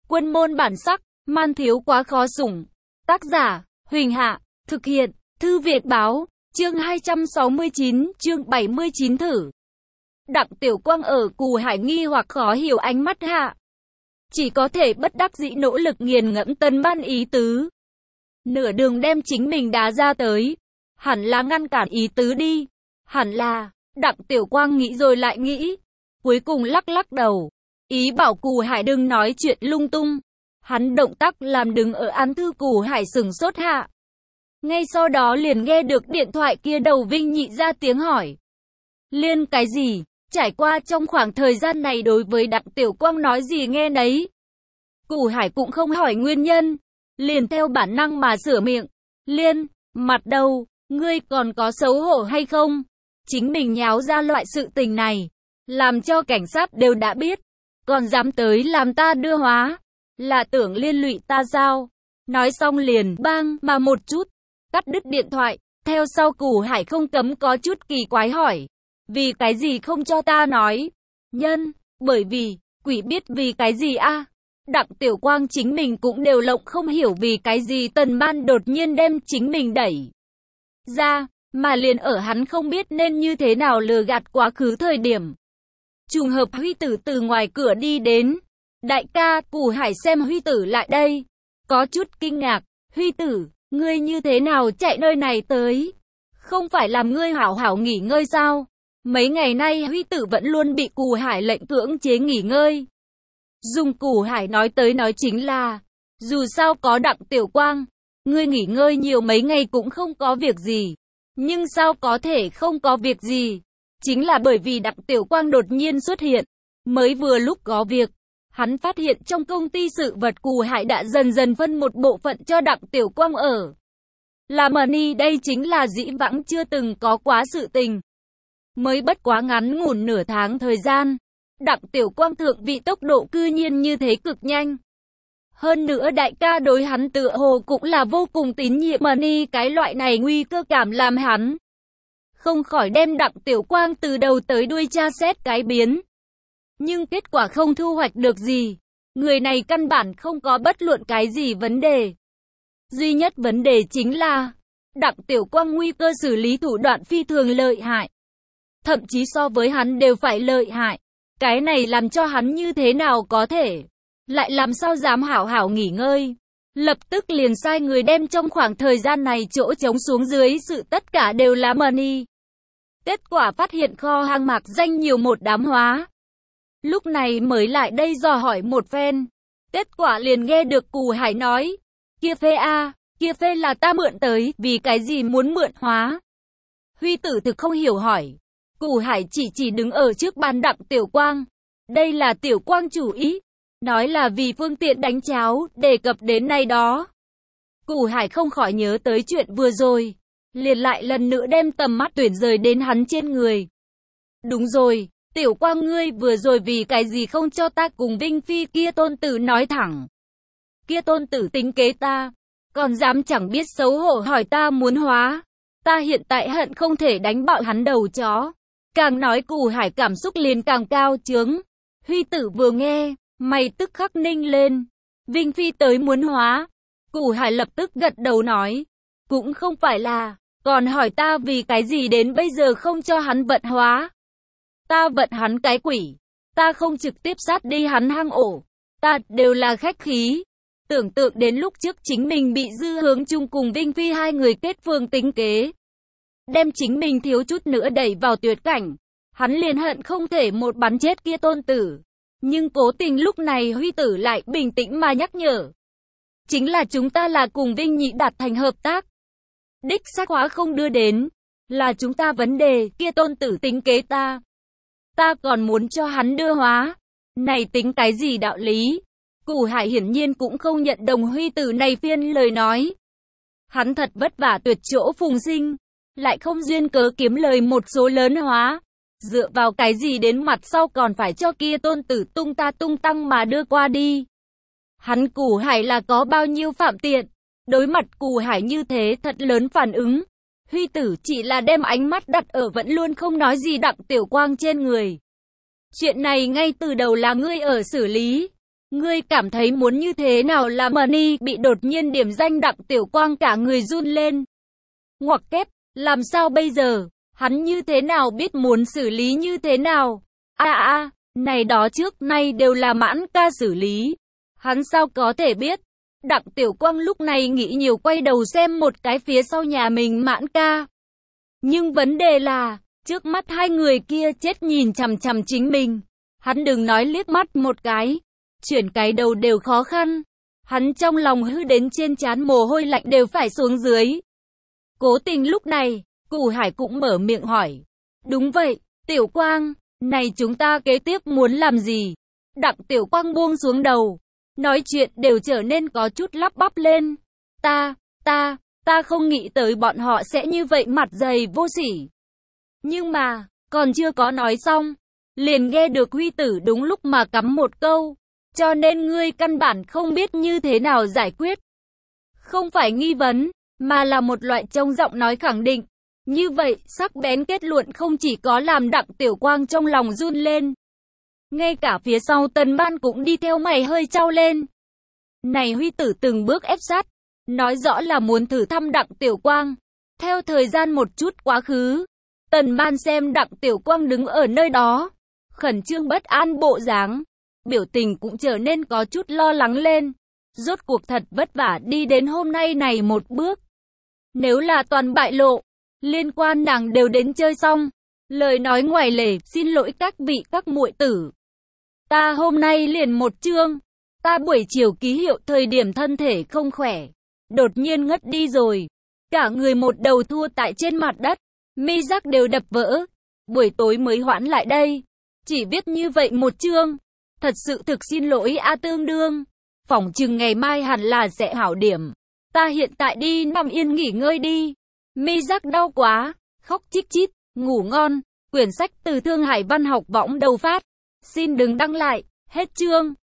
Quân môn bản sắc, man thiếu quá khó sủng. Tác giả, Huỳnh Hạ, thực hiện, Thư Việt Báo, chương 269, chương 79 thử. Đặng Tiểu Quang ở Cù Hải nghi hoặc khó hiểu ánh mắt Hạ. Chỉ có thể bất đắc dĩ nỗ lực nghiền ngẫm Tân Ban ý tứ. Nửa đường đem chính mình đá ra tới. Hẳn là ngăn cản ý tứ đi. Hẳn là, Đặng Tiểu Quang nghĩ rồi lại nghĩ. Cuối cùng lắc lắc đầu. Ý bảo Cù Hải đừng nói chuyện lung tung. Hắn động tác làm đứng ở án thư Cù Hải sửng sốt hạ. Ngay sau đó liền nghe được điện thoại kia đầu Vinh Nhị ra tiếng hỏi. Liên cái gì? Trải qua trong khoảng thời gian này đối với Đặng Tiểu Quang nói gì nghe nấy. Cù Hải cũng không hỏi nguyên nhân. Liền theo bản năng mà sửa miệng. Liên, mặt đâu, ngươi còn có xấu hổ hay không? Chính mình nháo ra loại sự tình này. Làm cho cảnh sát đều đã biết. Còn dám tới làm ta đưa hóa. Là tưởng liên lụy ta sao? Nói xong liền bang mà một chút. Cắt đứt điện thoại. Theo sau Cù Hải không cấm có chút kỳ quái hỏi. Vì cái gì không cho ta nói? Nhân, bởi vì, quỷ biết vì cái gì a? Đặng Tiểu Quang chính mình cũng đều lộng không hiểu vì cái gì Tần Ban đột nhiên đem chính mình đẩy ra, mà liền ở hắn không biết nên như thế nào lừa gạt quá khứ thời điểm. Trùng hợp Huy Tử từ ngoài cửa đi đến. Đại ca, Cù Hải xem Huy Tử lại đây. Có chút kinh ngạc. Huy Tử, ngươi như thế nào chạy nơi này tới? Không phải làm ngươi hảo hảo nghỉ ngơi sao? Mấy ngày nay Huy Tử vẫn luôn bị Cù Hải lệnh cưỡng chế nghỉ ngơi. Dùng Cù Hải nói tới nói chính là, dù sao có Đặng Tiểu Quang, ngươi nghỉ ngơi nhiều mấy ngày cũng không có việc gì. Nhưng sao có thể không có việc gì? Chính là bởi vì Đặng Tiểu Quang đột nhiên xuất hiện. Mới vừa lúc có việc, hắn phát hiện trong công ty sự vật Cù Hải đã dần dần phân một bộ phận cho Đặng Tiểu Quang ở. Là money, đây chính là dĩ vãng chưa từng có quá sự tình. Mới bất quá ngắn ngủn nửa tháng thời gian, Đặng Tiểu Quang thượng vị tốc độ cư nhiên như thế cực nhanh. Hơn nữa đại ca đối hắn tựa hồ cũng là vô cùng tín nhiệm money, cái loại này nguy cơ cảm làm hắn không khỏi đem Đặng Tiểu Quang từ đầu tới đuôi tra xét cái biến. Nhưng kết quả không thu hoạch được gì. Người này căn bản không có bất luận cái gì vấn đề. Duy nhất vấn đề chính là Đặng Tiểu Quang nguy cơ xử lý thủ đoạn phi thường lợi hại. Thậm chí so với hắn đều phải lợi hại. Cái này làm cho hắn như thế nào có thể lại làm sao dám hảo hảo nghỉ ngơi. Lập tức liền sai người đem trong khoảng thời gian này chỗ trống xuống dưới sự tất cả đều là money. Kết quả phát hiện kho hàng mạc danh nhiều một đám hóa. Lúc này mới lại đây dò hỏi một phen. Kết quả liền nghe được Cù Hải nói. Kia phê a, kia phê là ta mượn tới, vì cái gì muốn mượn hóa? Huy Tử thực không hiểu hỏi. Cù Hải chỉ đứng ở trước bàn Đặng Tiểu Quang. Đây là Tiểu Quang chủ ý. Nói là vì phương tiện đánh cháo, đề cập đến này đó. Cù Hải không khỏi nhớ tới chuyện vừa rồi. Liền lại lần nữa đem tầm mắt tuyển rời đến hắn trên người. Đúng rồi, Tiểu Quang ngươi vừa rồi vì cái gì không cho ta cùng Vinh Phi kia tôn tử nói thẳng. Kia tôn tử tính kế ta, còn dám chẳng biết xấu hổ hỏi ta muốn hóa. Ta hiện tại hận không thể đánh bạo hắn đầu chó. Càng nói Cù Hải cảm xúc liền càng cao trướng. Huy Tử vừa nghe, mày tức khắc ninh lên. Vinh Phi tới muốn hóa. Cù Hải lập tức gật đầu nói. Cũng không phải là, còn hỏi ta vì cái gì đến bây giờ không cho hắn vận hóa. Ta vận hắn cái quỷ. Ta không trực tiếp sát đi hắn hang ổ. Ta đều là khách khí. Tưởng tượng đến lúc trước chính mình bị Dư Hướng Trung cùng Vinh Phi hai người kết phương tính kế. Đem chính mình thiếu chút nữa đẩy vào tuyệt cảnh. Hắn liền hận không thể một bắn chết kia tôn tử. Nhưng cố tình lúc này Huy Tử lại bình tĩnh mà nhắc nhở. Chính là chúng ta là cùng Vinh Nhị đạt thành hợp tác. Đích xác hóa không đưa đến. Là chúng ta vấn đề, kia tôn tử tính kế ta. Ta còn muốn cho hắn đưa hóa. Này tính cái gì đạo lý? Cù Hải hiển nhiên cũng không nhận đồng Huy Tử này phiên lời nói. Hắn thật vất vả tuyệt chỗ phùng sinh. Lại không duyên cớ kiếm lời một số lớn hóa. Dựa vào cái gì đến mặt sau còn phải cho kia tôn tử tung ta tung tăng mà đưa qua đi. Hắn Cù Hải là có bao nhiêu phạm tiện. Đối mặt Cù Hải như thế thật lớn phản ứng. Huy Tử chỉ là đem ánh mắt đặt ở vẫn luôn không nói gì Đặng Tiểu Quang trên người. Chuyện này ngay từ đầu là ngươi ở xử lý. Ngươi cảm thấy muốn như thế nào là money? Bị đột nhiên điểm danh Đặng Tiểu Quang cả người run lên. Ngoặc kép, làm sao bây giờ? Hắn như thế nào biết muốn xử lý như thế nào? Này đó trước nay đều là Mãn ca xử lý. Hắn sao có thể biết? Đặng Tiểu Quang lúc này nghĩ nhiều, quay đầu xem một cái phía sau nhà mình Mãn ca. Nhưng vấn đề là, trước mắt hai người kia chết nhìn chằm chằm chính mình. Hắn đừng nói liếc mắt một cái, chuyển cái đầu đều khó khăn. Hắn trong lòng hư đến trên trán mồ hôi lạnh đều phải xuống dưới. Cố Tình lúc này, Củ Hải cũng mở miệng hỏi. Đúng vậy, Tiểu Quang, này chúng ta kế tiếp muốn làm gì? Đặng Tiểu Quang buông xuống đầu, nói chuyện đều trở nên có chút lắp bắp lên. Ta không nghĩ tới bọn họ sẽ như vậy mặt dày vô sỉ. Nhưng mà, còn chưa có nói xong, liền nghe được Huy Tử đúng lúc mà cắm một câu. Cho nên ngươi căn bản không biết như thế nào giải quyết. Không phải nghi vấn, mà là một loại trông giọng nói khẳng định. Như vậy, sắc bén kết luận không chỉ có làm Đặng Tiểu Quang trong lòng run lên. Ngay cả phía sau Tần Ban cũng đi theo mày hơi trao lên. Này Huy Tử từng bước ép sát, nói rõ là muốn thử thăm Đặng Tiểu Quang. Theo thời gian một chút quá khứ, Tần Ban xem Đặng Tiểu Quang đứng ở nơi đó, khẩn trương bất an bộ dáng, biểu tình cũng trở nên có chút lo lắng lên. Rốt cuộc thật vất vả đi đến hôm nay này một bước. Nếu là toàn bại lộ, liên quan nàng đều đến chơi xong. Lời nói ngoài lề, xin lỗi các vị các muội tử. Ta hôm nay liền một chương. Ta buổi chiều ký hiệu thời điểm thân thể không khỏe, đột nhiên ngất đi rồi. Cả người một đầu thua tại trên mặt đất, mi giác đều đập vỡ. Buổi tối mới hoãn lại đây. Chỉ viết như vậy một chương. Thật sự thực xin lỗi tương đương. Phỏng chừng ngày mai hẳn là sẽ hảo điểm. Ta hiện tại đi nằm yên nghỉ ngơi đi. Mi giác đau quá, khóc chít chít, ngủ ngon. Quyển sách từ Thương Hải Văn học võng đầu phát. Xin đừng đăng lại, hết chương.